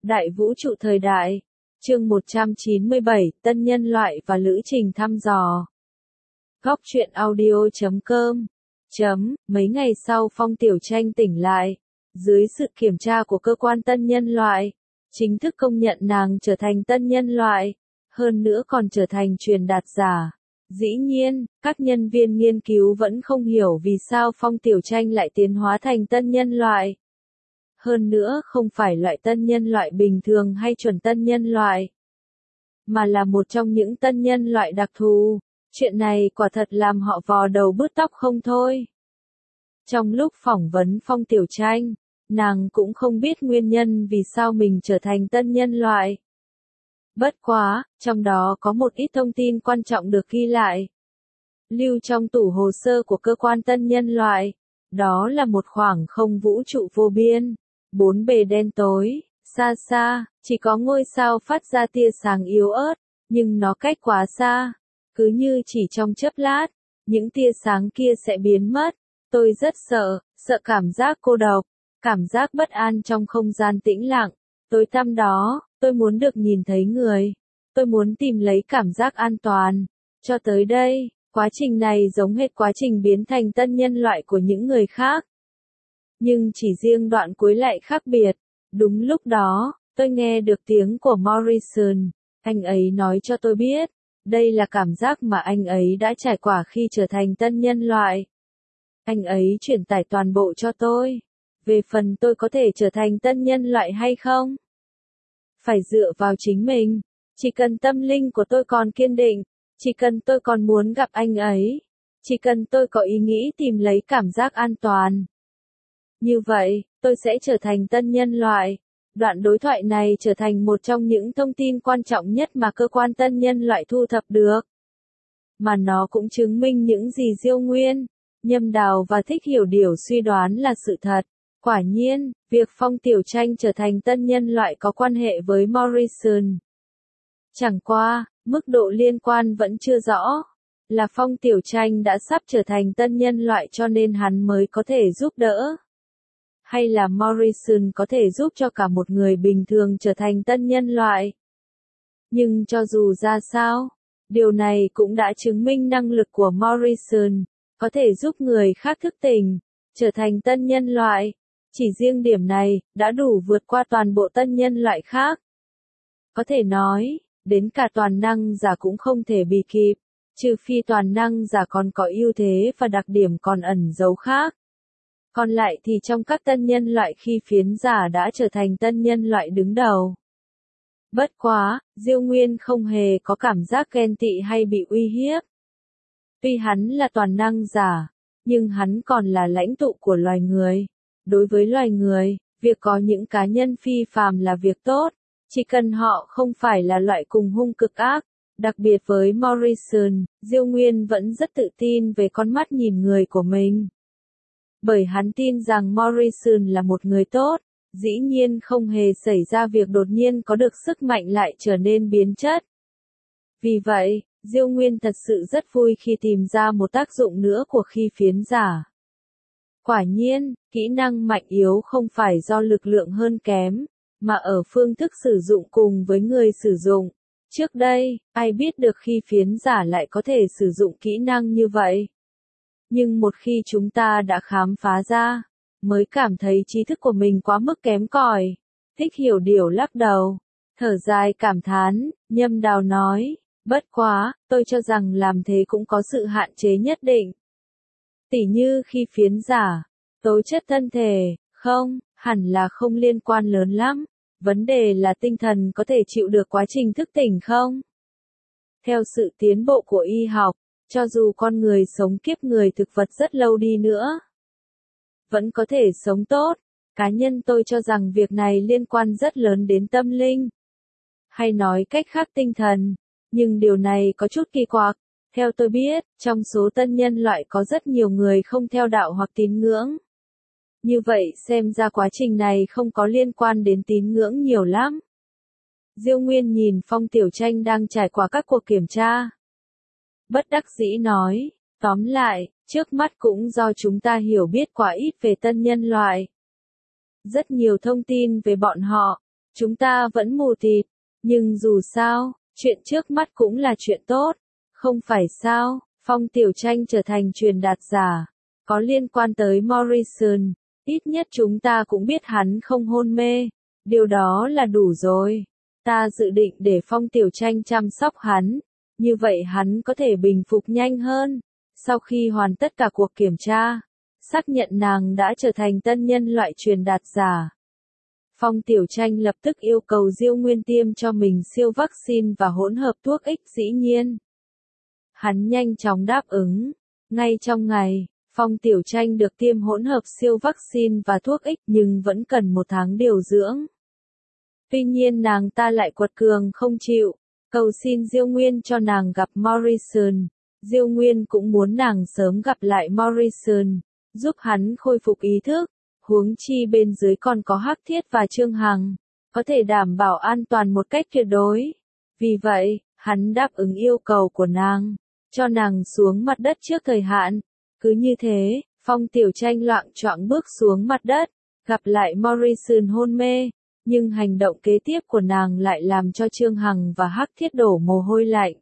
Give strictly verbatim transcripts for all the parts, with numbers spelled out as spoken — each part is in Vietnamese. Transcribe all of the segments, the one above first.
Đại vũ trụ thời đại. Chương một trăm chín mươi bảy, Tân nhân loại và lữ trình thăm dò. Góc truyện audio chấm com. Chấm, mấy ngày sau Phong Tiểu Tranh tỉnh lại. Dưới sự kiểm tra của cơ quan tân nhân loại, chính thức công nhận nàng trở thành tân nhân loại, hơn nữa còn trở thành truyền đạt giả. Dĩ nhiên, các nhân viên nghiên cứu vẫn không hiểu vì sao Phong Tiểu Tranh lại tiến hóa thành tân nhân loại. Hơn nữa không phải loại tân nhân loại bình thường hay chuẩn tân nhân loại, mà là một trong những tân nhân loại đặc thù. Chuyện này quả thật làm họ vò đầu bứt tóc không thôi. Trong lúc phỏng vấn Phong Tiểu Tranh, nàng cũng không biết nguyên nhân vì sao mình trở thành tân nhân loại. Bất quá, trong đó có một ít thông tin quan trọng được ghi lại, lưu trong tủ hồ sơ của cơ quan tân nhân loại. Đó là một khoảng không vũ trụ vô biên, bốn bề đen tối, xa xa, chỉ có ngôi sao phát ra tia sáng yếu ớt, nhưng nó cách quá xa, cứ như chỉ trong chớp lát, những tia sáng kia sẽ biến mất. Tôi rất sợ, sợ cảm giác cô độc, cảm giác bất an trong không gian tĩnh lặng, tối tăm đó. Tôi muốn được nhìn thấy người, tôi muốn tìm lấy cảm giác an toàn. Cho tới đây, quá trình này giống hệt quá trình biến thành tân nhân loại của những người khác. Nhưng chỉ riêng đoạn cuối lại khác biệt. Đúng lúc đó, tôi nghe được tiếng của Morrison. Anh ấy nói cho tôi biết, đây là cảm giác mà anh ấy đã trải qua khi trở thành tân nhân loại. Anh ấy truyền tải toàn bộ cho tôi. Về phần tôi có thể trở thành tân nhân loại hay không? Phải dựa vào chính mình. Chỉ cần tâm linh của tôi còn kiên định, chỉ cần tôi còn muốn gặp anh ấy, chỉ cần tôi có ý nghĩ tìm lấy cảm giác an toàn, như vậy, tôi sẽ trở thành tân nhân loại. Đoạn đối thoại này trở thành một trong những thông tin quan trọng nhất mà cơ quan tân nhân loại thu thập được. Mà nó cũng chứng minh những gì Diêu Nguyên, Nhâm Đào và Thích Hiểu Điểu suy đoán là sự thật. Quả nhiên, việc Phong Tiểu Tranh trở thành tân nhân loại có quan hệ với Morrison. Chẳng qua, mức độ liên quan vẫn chưa rõ. Là Phong Tiểu Tranh đã sắp trở thành tân nhân loại cho nên hắn mới có thể giúp đỡ. Hay là Morrison có thể giúp cho cả một người bình thường trở thành tân nhân loại. Nhưng cho dù ra sao, điều này cũng đã chứng minh năng lực của Morrison, có thể giúp người khác thức tỉnh, trở thành tân nhân loại. Chỉ riêng điểm này, đã đủ vượt qua toàn bộ tân nhân loại khác. Có thể nói, đến cả toàn năng giả cũng không thể bì kịp, trừ phi toàn năng giả còn có ưu thế và đặc điểm còn ẩn giấu khác. Còn lại thì trong các tân nhân loại khi phiến giả đã trở thành tân nhân loại đứng đầu. Bất quá, Diêu Nguyên không hề có cảm giác ghen tị hay bị uy hiếp. Tuy hắn là toàn năng giả, nhưng hắn còn là lãnh tụ của loài người. Đối với loài người, việc có những cá nhân phi phàm là việc tốt, chỉ cần họ không phải là loại cùng hung cực ác. Đặc biệt với Morrison, Diêu Nguyên vẫn rất tự tin về con mắt nhìn người của mình. Bởi hắn tin rằng Morrison là một người tốt, dĩ nhiên không hề xảy ra việc đột nhiên có được sức mạnh lại trở nên biến chất. Vì vậy, Diêu Nguyên thật sự rất vui khi tìm ra một tác dụng nữa của khi phiến giả. Quả nhiên, kỹ năng mạnh yếu không phải do lực lượng hơn kém, mà ở phương thức sử dụng cùng với người sử dụng. Trước đây, ai biết được khi phiến giả lại có thể sử dụng kỹ năng như vậy. Nhưng một khi chúng ta đã khám phá ra, mới cảm thấy trí thức của mình quá mức kém cỏi. Thích Hiểu Điểu lắc đầu, thở dài cảm thán. Nhâm Đào nói, bất quá, tôi cho rằng làm thế cũng có sự hạn chế nhất định. Tỉ như khi phiến giả, tố chất thân thể, không, hẳn là không liên quan lớn lắm. Vấn đề là tinh thần có thể chịu được quá trình thức tỉnh không? Theo sự tiến bộ của y học, cho dù con người sống kiếp người thực vật rất lâu đi nữa, vẫn có thể sống tốt. Cá nhân tôi cho rằng việc này liên quan rất lớn đến tâm linh. Hay nói cách khác tinh thần. Nhưng điều này có chút kỳ quặc. Theo tôi biết, trong số tân nhân loại có rất nhiều người không theo đạo hoặc tín ngưỡng. Như vậy xem ra quá trình này không có liên quan đến tín ngưỡng nhiều lắm. Diêu Nguyên nhìn Phong Tiểu Tranh đang trải qua các cuộc kiểm tra. Bất đắc dĩ nói, tóm lại, trước mắt cũng do chúng ta hiểu biết quá ít về tân nhân loại. Rất nhiều thông tin về bọn họ, Chúng ta vẫn mù tịt, nhưng dù sao, chuyện trước mắt cũng là chuyện tốt, không phải sao? Phong Tiểu Tranh trở thành truyền đạt giả, có liên quan tới Morrison, ít nhất chúng ta cũng biết hắn không hôn mê, điều đó là đủ rồi. Ta dự định để Phong Tiểu Tranh chăm sóc hắn, như vậy hắn có thể bình phục nhanh hơn. Sau khi hoàn tất cả cuộc kiểm tra, xác nhận nàng đã trở thành tân nhân loại truyền đạt giả, Phong Tiểu Tranh lập tức yêu cầu Diêu Nguyên tiêm cho mình siêu vaccine và hỗn hợp thuốc ích dĩ nhiên. Hắn nhanh chóng đáp ứng. Ngay trong ngày, Phong Tiểu Tranh được tiêm hỗn hợp siêu vaccine và thuốc ích nhưng vẫn cần một tháng điều dưỡng. Tuy nhiên nàng ta lại quật cường không chịu, cầu xin Diêu Nguyên cho nàng gặp Morrison. Diêu Nguyên cũng muốn nàng sớm gặp lại Morrison, giúp hắn khôi phục ý thức. Huống chi bên dưới còn có Hắc Thiết và Trương Hằng, có thể đảm bảo an toàn một cách tuyệt đối. Vì vậy, hắn đáp ứng yêu cầu của nàng, cho nàng xuống mặt đất trước thời hạn. Cứ như thế, Phong Tiểu Tranh loạng choạng bước xuống mặt đất, gặp lại Morrison hôn mê, nhưng hành động kế tiếp của nàng lại làm cho Trương Hằng và Hắc Thiết đổ mồ hôi lạnh.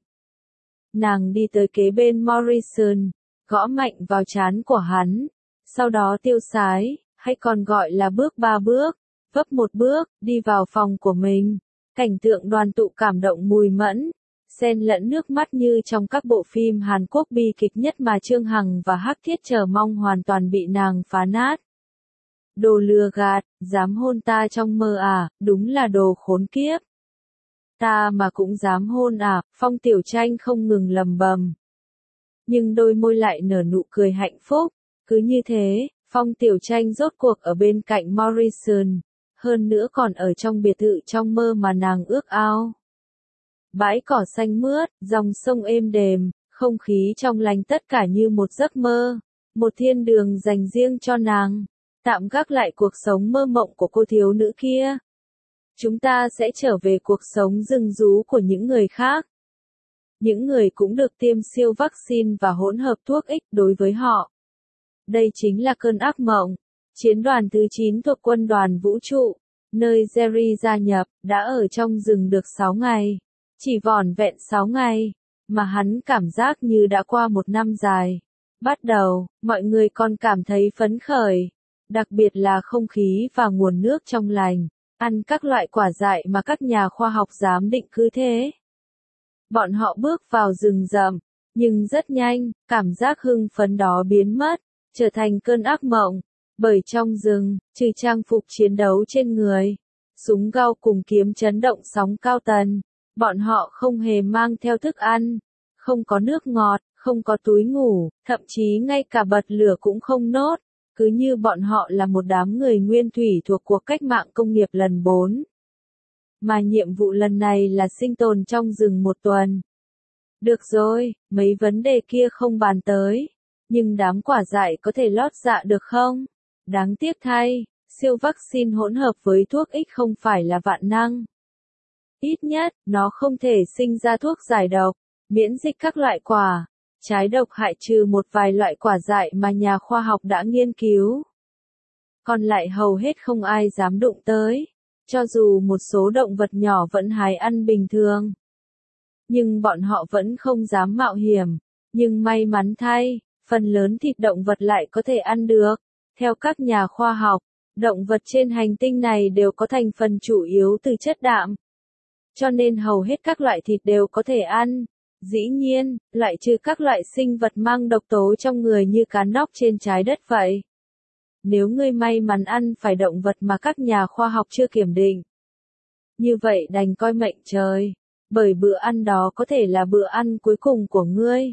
Nàng đi tới kế bên Morrison, gõ mạnh vào trán của hắn, sau đó tiêu sái, hay còn gọi là bước ba bước, vấp một bước, đi vào phòng của mình. Cảnh tượng đoàn tụ cảm động mùi mẫn, xen lẫn nước mắt như trong các bộ phim Hàn Quốc bi kịch nhất mà Trương Hằng và Hắc Thiết chờ mong hoàn toàn bị nàng phá nát. Đồ lừa gạt, dám hôn ta trong mơ à, đúng là đồ khốn kiếp. Ta mà cũng dám hôn à, Phong Tiểu Tranh không ngừng lầm bầm. Nhưng đôi môi lại nở nụ cười hạnh phúc, cứ như thế. Phong Tiểu Tranh rốt cuộc ở bên cạnh Morrison, hơn nữa còn ở trong biệt thự trong mơ mà nàng ước ao. Bãi cỏ xanh mướt, dòng sông êm đềm, không khí trong lành tất cả như một giấc mơ, một thiên đường dành riêng cho nàng, tạm gác lại cuộc sống mơ mộng của cô thiếu nữ kia. Chúng ta sẽ trở về cuộc sống rừng rú của những người khác. Những người cũng được tiêm siêu vaccine và hỗn hợp thuốc ích đối với họ. Đây chính là cơn ác mộng. Chiến đoàn thứ chín thuộc quân đoàn vũ trụ, nơi Jerry gia nhập, đã ở trong rừng được sáu ngày. Chỉ vỏn vẹn sáu ngày, mà hắn cảm giác như đã qua một năm dài. Bắt đầu, mọi người còn cảm thấy phấn khởi, đặc biệt là không khí và nguồn nước trong lành, ăn các loại quả dại mà các nhà khoa học giám định cứ thế. Bọn họ bước vào rừng rậm, nhưng rất nhanh, cảm giác hưng phấn đó biến mất, trở thành cơn ác mộng, bởi trong rừng, trừ trang phục chiến đấu trên người, súng gao cùng kiếm chấn động sóng cao tần, bọn họ không hề mang theo thức ăn, không có nước ngọt, không có túi ngủ, thậm chí ngay cả bật lửa cũng không nốt, cứ như bọn họ là một đám người nguyên thủy thuộc cuộc cách mạng công nghiệp lần bốn. Mà nhiệm vụ lần này là sinh tồn trong rừng một tuần. Được rồi, mấy vấn đề kia không bàn tới. Nhưng đám quả dại có thể lót dạ được không? Đáng tiếc thay, siêu vaccine hỗn hợp với thuốc ích không phải là vạn năng. Ít nhất, nó không thể sinh ra thuốc giải độc, miễn dịch các loại quả, trái độc hại trừ một vài loại quả dại mà nhà khoa học đã nghiên cứu. Còn lại hầu hết không ai dám đụng tới, cho dù một số động vật nhỏ vẫn hái ăn bình thường. Nhưng bọn họ vẫn không dám mạo hiểm, nhưng may mắn thay, phần lớn thịt động vật lại có thể ăn được. Theo các nhà khoa học, động vật trên hành tinh này đều có thành phần chủ yếu từ chất đạm. Cho nên hầu hết các loại thịt đều có thể ăn. Dĩ nhiên, loại trừ các loại sinh vật mang độc tố trong người như cá nóc trên trái đất vậy. Nếu ngươi may mắn ăn phải động vật mà các nhà khoa học chưa kiểm định, như vậy đành coi mệnh trời, bởi bữa ăn đó có thể là bữa ăn cuối cùng của ngươi.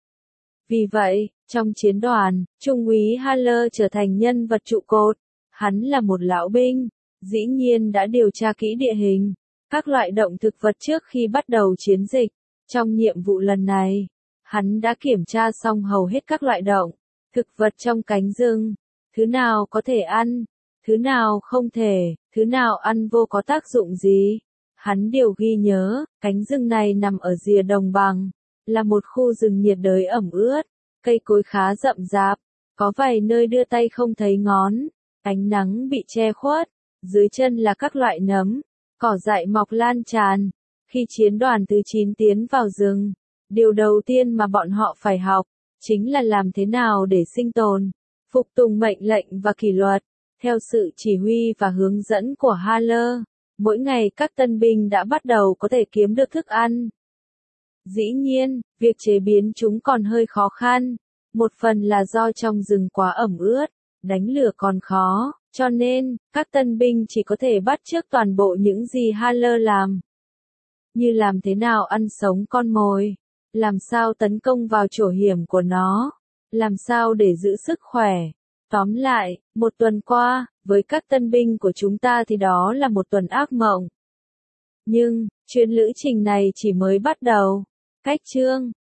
Vì vậy, trong chiến đoàn, Trung úy Haller trở thành nhân vật trụ cột. Hắn là một lão binh, dĩ nhiên đã điều tra kỹ địa hình, các loại động thực vật trước khi bắt đầu chiến dịch. Trong nhiệm vụ lần này, hắn đã kiểm tra xong hầu hết các loại động thực vật trong cánh rừng, thứ nào có thể ăn, thứ nào không thể, thứ nào ăn vô có tác dụng gì. Hắn đều ghi nhớ, cánh rừng này nằm ở rìa đồng bằng, là một khu rừng nhiệt đới ẩm ướt, cây cối khá rậm rạp, có vài nơi đưa tay không thấy ngón, ánh nắng bị che khuất, dưới chân là các loại nấm, Cỏ dại mọc lan tràn. Khi chiến đoàn thứ chín tiến vào rừng, điều đầu tiên mà bọn họ phải học, chính là làm thế nào để sinh tồn, phục tùng mệnh lệnh và kỷ luật. Theo sự chỉ huy và hướng dẫn của Haller, mỗi ngày các tân binh đã bắt đầu có thể kiếm được thức ăn. Dĩ nhiên, việc chế biến chúng còn hơi khó khăn, một phần là do trong rừng quá ẩm ướt, đánh lửa còn khó, cho nên, các tân binh chỉ có thể bắt chước toàn bộ những gì Haller làm. Như làm thế nào ăn sống con mồi, làm sao tấn công vào chỗ hiểm của nó, làm sao để giữ sức khỏe. Tóm lại, một tuần qua, với các tân binh của chúng ta thì đó là một tuần ác mộng. Nhưng, chuyến lữ trình này chỉ mới bắt đầu. Cách chương